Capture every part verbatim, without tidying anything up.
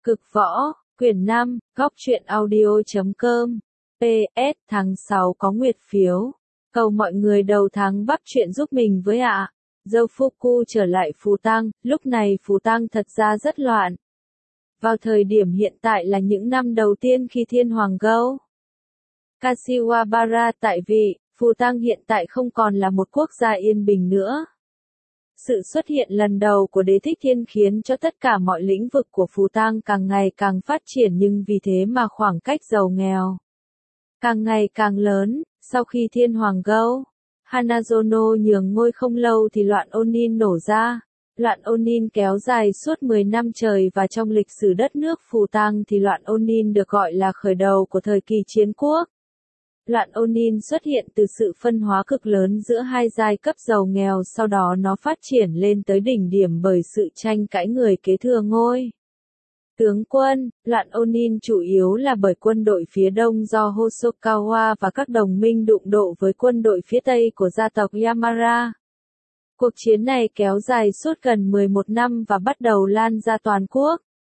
Cực võ, quyển năm, góc truyện audio.com. pê ét tháng sáu có nguyệt phiếu. Cầu mọi người đầu tháng bắt chuyện giúp mình với ạ. À. Doufuku trở lại Phù Tang, lúc này Phù Tang thật ra rất loạn. Vào thời điểm hiện tại là những năm đầu tiên khi Thiên Hoàng Gâu Kashiwabara tại vị, Phù Tang hiện tại không còn là một quốc gia yên bình nữa. Sự xuất hiện lần đầu của Đế Thích Thiên khiến cho tất cả mọi lĩnh vực của Phù Tang càng ngày càng phát triển, nhưng vì thế mà khoảng cách giàu nghèo càng ngày càng lớn. Sau khi Thiên Hoàng Gâu Hanazono nhường ngôi không lâu thì loạn Onin nổ ra. Loạn Onin kéo dài suốt mười năm trời, và trong lịch sử đất nước Phù Tang thì loạn Onin được gọi là khởi đầu của thời kỳ chiến quốc. Loạn Onin xuất hiện từ sự phân hóa cực lớn giữa hai giai cấp giàu nghèo, sau đó nó phát triển lên tới đỉnh điểm bởi sự tranh cãi người kế thừa ngôi tướng quân. Loạn Onin chủ yếu là bởi quân đội phía đông do Hosokawa và các đồng minh đụng độ với quân đội phía tây của gia tộc Yamara. Cuộc chiến này kéo dài suốt gần mười một năm và bắt đầu lan ra toàn quốc.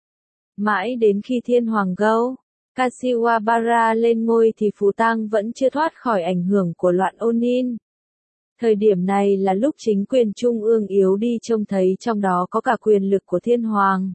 Mãi đến khi Thiên Hoàng Gâu Kashiwabara lên ngôi thì Phù Tang vẫn chưa thoát khỏi ảnh hưởng của loạn Onin. Thời điểm này là lúc chính quyền trung ương yếu đi, trông thấy trong đó có cả quyền lực của Thiên Hoàng.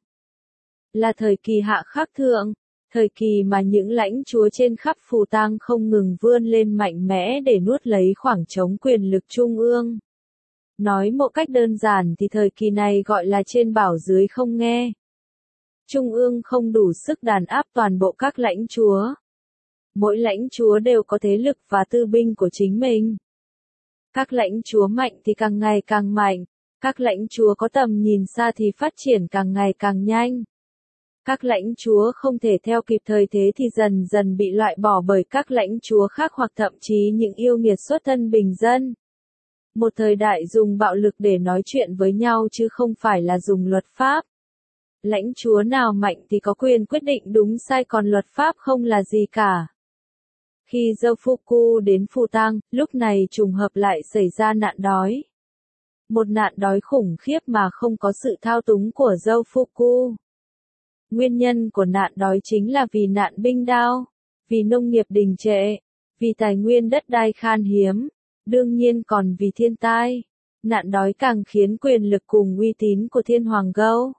Là thời kỳ hạ khắc thượng, thời kỳ mà những lãnh chúa trên khắp Phù Tang không ngừng vươn lên mạnh mẽ để nuốt lấy khoảng trống quyền lực trung ương. Nói một cách đơn giản thì thời kỳ này gọi là trên bảo dưới không nghe. Trung ương không đủ sức đàn áp toàn bộ các lãnh chúa. Mỗi lãnh chúa đều có thế lực và tư binh của chính mình. Các lãnh chúa mạnh thì càng ngày càng mạnh, các lãnh chúa có tầm nhìn xa thì phát triển càng ngày càng nhanh. Các lãnh chúa không thể theo kịp thời thế thì dần dần bị loại bỏ bởi các lãnh chúa khác, hoặc thậm chí những yêu nghiệt xuất thân bình dân. Một thời đại dùng bạo lực để nói chuyện với nhau chứ không phải là dùng luật pháp. Lãnh chúa nào mạnh thì có quyền quyết định đúng sai, còn luật pháp không là gì cả. Khi Doufuku đến Phù Tang, lúc này trùng hợp lại xảy ra nạn đói. Một nạn đói khủng khiếp mà không có sự thao túng của Doufuku. Nguyên nhân của nạn đói chính là vì nạn binh đao, vì nông nghiệp đình trệ, vì tài nguyên đất đai khan hiếm, đương nhiên còn vì thiên tai. Nạn đói càng khiến quyền lực cùng uy tín của Thiên Hoàng Gâu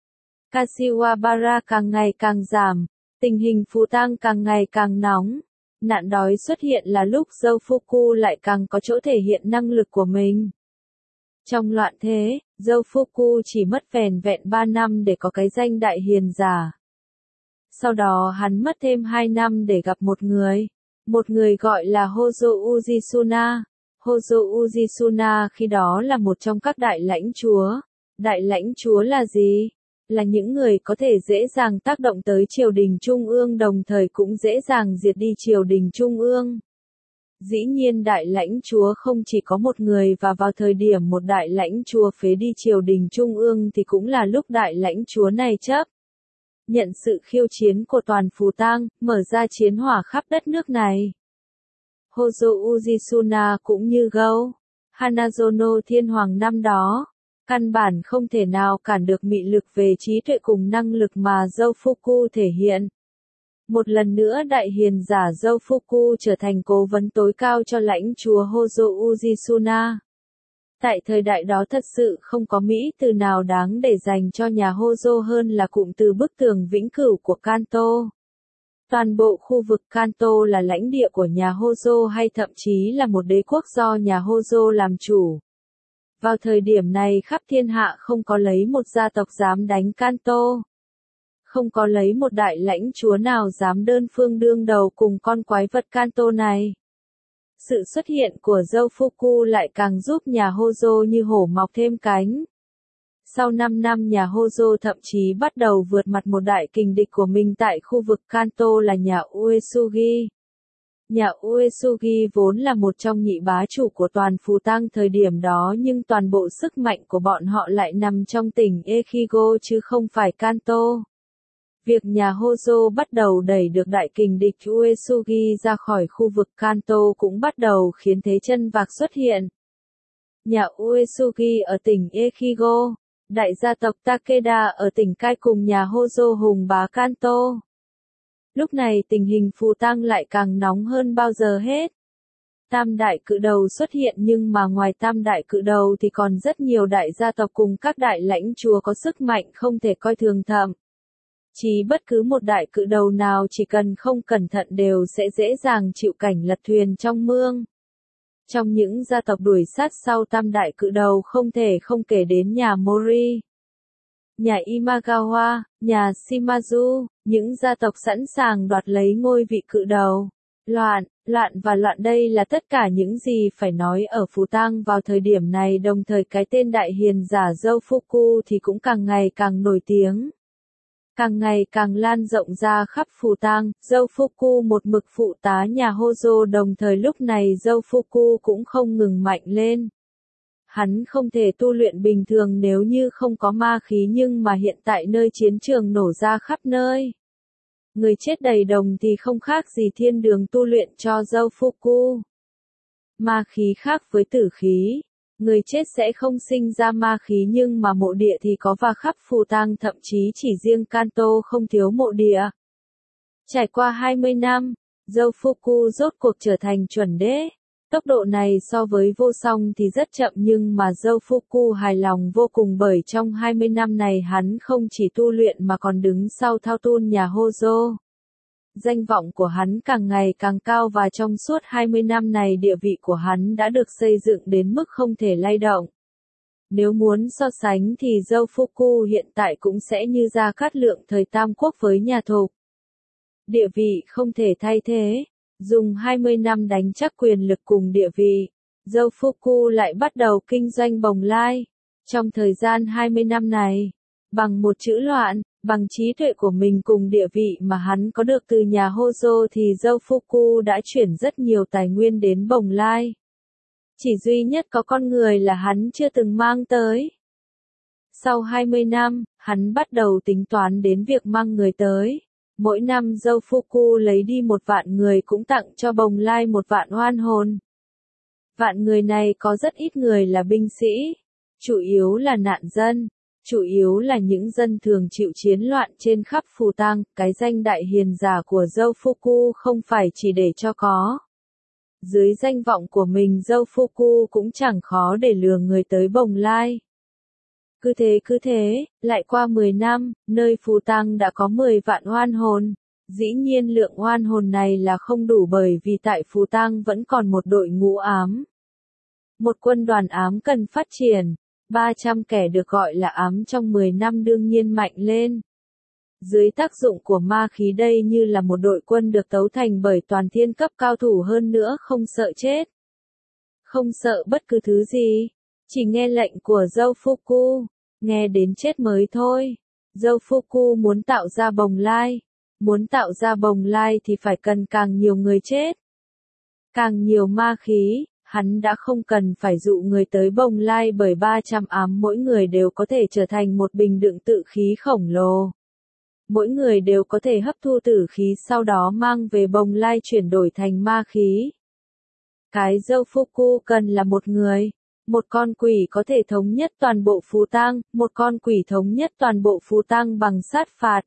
Kashiwabara càng ngày càng giảm, tình hình Phù Tang càng ngày càng nóng. Nạn đói xuất hiện là lúc Doufuku lại càng có chỗ thể hiện năng lực của mình. Trong loạn thế, Doufuku chỉ mất vẻn vẹn ba năm để có cái danh đại hiền giả. Sau đó hắn mất thêm hai năm để gặp một người, một người gọi là Hojo Ujisuna. Hojo Ujisuna khi đó là một trong các đại lãnh chúa. Đại lãnh chúa là gì? Là những người có thể dễ dàng tác động tới triều đình trung ương, đồng thời cũng dễ dàng diệt đi triều đình trung ương. Dĩ nhiên đại lãnh chúa không chỉ có một người, và vào thời điểm một đại lãnh chúa phế đi triều đình trung ương thì cũng là lúc đại lãnh chúa này chấp nhận sự khiêu chiến của toàn Phù Tang, mở ra chiến hỏa khắp đất nước này. Hojo Ujisuna cũng như Gâu Hanazono Thiên Hoàng năm đó, căn bản không thể nào cản được mị lực về trí tuệ cùng năng lực mà Doufuku thể hiện. Một lần nữa đại hiền giả Doufuku trở thành cố vấn tối cao cho lãnh chúa Hojo Ujisuna. Tại thời đại đó thật sự không có mỹ từ nào đáng để dành cho nhà Hojo hơn là cụm từ bức tường vĩnh cửu của Kanto. Toàn bộ khu vực Kanto là lãnh địa của nhà Hojo, hay thậm chí là một đế quốc do nhà Hojo làm chủ. Vào thời điểm này khắp thiên hạ không có lấy một gia tộc dám đánh Kanto. Không có lấy một đại lãnh chúa nào dám đơn phương đương đầu cùng con quái vật Kanto này. Sự xuất hiện của Doufuku lại càng giúp nhà Hojo như hổ mọc thêm cánh. Sau năm năm nhà Hojo thậm chí bắt đầu vượt mặt một đại kình địch của mình tại khu vực Kanto là nhà Uesugi. Nhà Uesugi vốn là một trong nhị bá chủ của toàn Phù Tang thời điểm đó, nhưng toàn bộ sức mạnh của bọn họ lại nằm trong tỉnh Echigo chứ không phải Kanto. Việc nhà Hojo bắt đầu đẩy được đại kình địch Uesugi ra khỏi khu vực Kanto cũng bắt đầu khiến thế chân vạc xuất hiện. Nhà Uesugi ở tỉnh Echigo đại gia tộc Takeda ở tỉnh Kai cùng nhà Hojo hùng bá Kanto. Lúc này tình hình phù tang lại càng nóng hơn bao giờ hết. Tam đại cự đầu xuất hiện nhưng mà ngoài tam đại cự đầu thì còn rất nhiều đại gia tộc cùng các đại lãnh chúa có sức mạnh không thể coi thường thậm. Chỉ bất cứ một đại cự đầu nào chỉ cần không cẩn thận đều sẽ dễ dàng chịu cảnh lật thuyền trong mương. Trong những gia tộc đuổi sát sau tam đại cự đầu không thể không kể đến nhà Mori, nhà Imagawa, nhà Shimazu, những gia tộc sẵn sàng đoạt lấy ngôi vị cự đầu. Loạn, loạn và loạn đây là tất cả những gì phải nói ở Phù Tang vào thời điểm này, đồng thời cái tên đại hiền giả Doufuku thì cũng càng ngày càng nổi tiếng. Càng ngày càng lan rộng ra khắp Phù Tang, Doufuku một mực phụ tá nhà Hojo, đồng thời lúc này Doufuku cũng không ngừng mạnh lên. Hắn không thể tu luyện bình thường nếu như không có ma khí, nhưng mà hiện tại nơi chiến trường nổ ra khắp nơi. Người chết đầy đồng thì không khác gì thiên đường tu luyện cho Doufuku. Ma khí khác với tử khí. Người chết sẽ không sinh ra ma khí nhưng mà mộ địa thì có và khắp Phù Tang, thậm chí chỉ riêng Kanto không thiếu mộ địa. Trải qua hai mươi năm, Doufuku rốt cuộc trở thành chuẩn đế. Tốc độ này so với vô song thì rất chậm nhưng mà Doufuku hài lòng vô cùng bởi trong hai mươi năm này hắn không chỉ tu luyện mà còn đứng sau thao tun nhà Hojo. Danh vọng của hắn càng ngày càng cao và trong suốt hai mươi năm này địa vị của hắn đã được xây dựng đến mức không thể lay động. Nếu muốn so sánh thì Doufuku hiện tại cũng sẽ như Gia Cát Lượng thời Tam Quốc với nhà Thục. Địa vị không thể thay thế. Dùng hai mươi năm đánh chắc quyền lực cùng địa vị, Doufuku lại bắt đầu kinh doanh bồng lai. Trong thời gian hai mươi năm này, bằng một chữ loạn, bằng trí tuệ của mình cùng địa vị mà hắn có được từ nhà Hojo thì Doufuku đã chuyển rất nhiều tài nguyên đến bồng lai. Chỉ duy nhất có con người là hắn chưa từng mang tới. Sau hai mươi năm, hắn bắt đầu tính toán đến việc mang người tới. Mỗi năm Doufuku lấy đi một vạn người cũng tặng cho bồng lai một vạn oan hồn. Vạn người này có rất ít người là binh sĩ, chủ yếu là nạn dân, chủ yếu là những dân thường chịu chiến loạn trên khắp Phù Tang. Cái danh đại hiền giả của Doufuku không phải chỉ để cho có. Dưới danh vọng của mình Doufuku cũng chẳng khó để lừa người tới bồng lai. Cứ thế cứ thế, lại qua mười năm, nơi Phù Tang đã có mười vạn oan hồn. Dĩ nhiên lượng oan hồn này là không đủ bởi vì tại Phù Tang vẫn còn một đội ngũ ám. Một quân đoàn ám cần phát triển, ba trăm kẻ được gọi là ám trong mười năm đương nhiên mạnh lên. Dưới tác dụng của ma khí đây như là một đội quân được tấu thành bởi toàn thiên cấp cao thủ, hơn nữa không sợ chết. Không sợ bất cứ thứ gì. Chỉ nghe lệnh của Doufuku, nghe đến chết mới thôi. Doufuku muốn tạo ra bồng lai. Muốn tạo ra bồng lai thì phải cần càng nhiều người chết. Càng nhiều ma khí, hắn đã không cần phải dụ người tới bồng lai bởi ba trăm ám mỗi người đều có thể trở thành một bình đựng tự khí khổng lồ. Mỗi người đều có thể hấp thu tử khí sau đó mang về bồng lai chuyển đổi thành ma khí. Cái Doufuku cần là một người. Một con quỷ có thể thống nhất toàn bộ Phù Tang, một con quỷ thống nhất toàn bộ Phù Tang bằng sát phạt.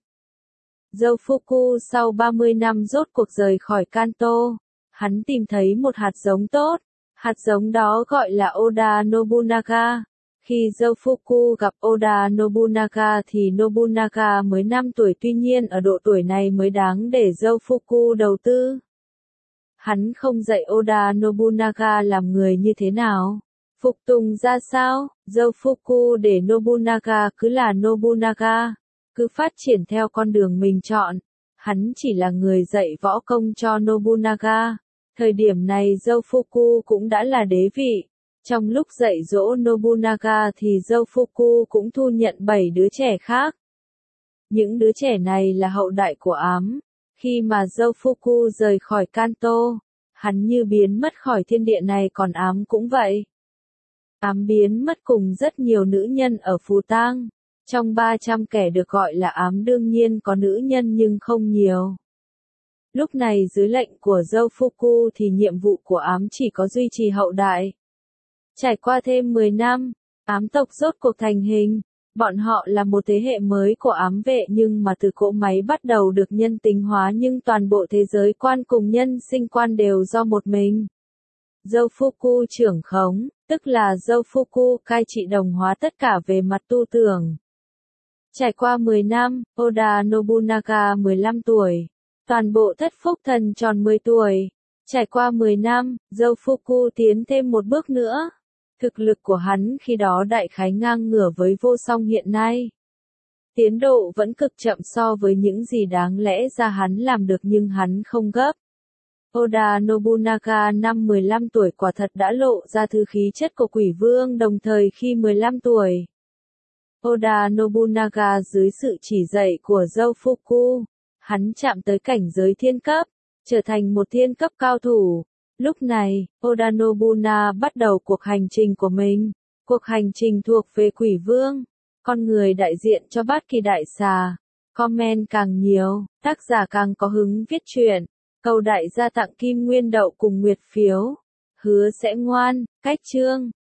Doufuku sau ba mươi năm rốt cuộc rời khỏi Kanto. Hắn tìm thấy một hạt giống tốt. Hạt giống đó gọi là Oda Nobunaga. Khi Doufuku gặp Oda Nobunaga thì Nobunaga mới năm tuổi, tuy nhiên ở độ tuổi này mới đáng để Doufuku đầu tư. Hắn không dạy Oda Nobunaga làm người như thế nào, phục tùng ra sao, Doufuku để Nobunaga cứ là Nobunaga, cứ phát triển theo con đường mình chọn. Hắn chỉ là người dạy võ công cho Nobunaga. Thời điểm này Doufuku cũng đã là đế vị. Trong lúc dạy dỗ Nobunaga thì Doufuku cũng thu nhận bảy đứa trẻ khác. Những đứa trẻ này là hậu đại của ám. Khi mà Doufuku rời khỏi Kanto, hắn như biến mất khỏi thiên địa này, còn ám cũng vậy. Ám biến mất cùng rất nhiều nữ nhân ở Phù Tang. Trong ba trăm kẻ được gọi là ám đương nhiên có nữ nhân nhưng không nhiều. Lúc này dưới lệnh của Doufuku thì nhiệm vụ của ám chỉ có duy trì hậu đại. Trải qua thêm mười năm, ám tộc rốt cuộc thành hình. Bọn họ là một thế hệ mới của ám vệ nhưng mà từ cỗ máy bắt đầu được nhân tính hóa nhưng toàn bộ thế giới quan cùng nhân sinh quan đều do một mình. Doufuku trưởng khống, tức là Doufuku cai trị đồng hóa tất cả về mặt tu tưởng. Trải qua mười năm, Oda Nobunaga mười lăm tuổi. Toàn bộ thất phúc thần tròn mười tuổi. Trải qua mười năm, Doufuku tiến thêm một bước nữa. Thực lực của hắn khi đó đại khái ngang ngửa với vô song hiện nay. Tiến độ vẫn cực chậm so với những gì đáng lẽ ra hắn làm được nhưng hắn không gấp. Oda Nobunaga năm mười lăm tuổi quả thật đã lộ ra thứ khí chất của quỷ vương đồng thời khi mười lăm tuổi. Oda Nobunaga dưới sự chỉ dạy của Doufuku, hắn chạm tới cảnh giới thiên cấp, trở thành một thiên cấp cao thủ. Lúc này, Oda Nobunaga bắt đầu cuộc hành trình của mình. Cuộc hành trình thuộc về quỷ vương, con người đại diện cho bát kỳ đại xà. Comment càng nhiều, tác giả càng có hứng viết truyện. Cầu đại gia tặng kim nguyên đậu cùng nguyệt phiếu. Hứa sẽ ngoan, cách chương.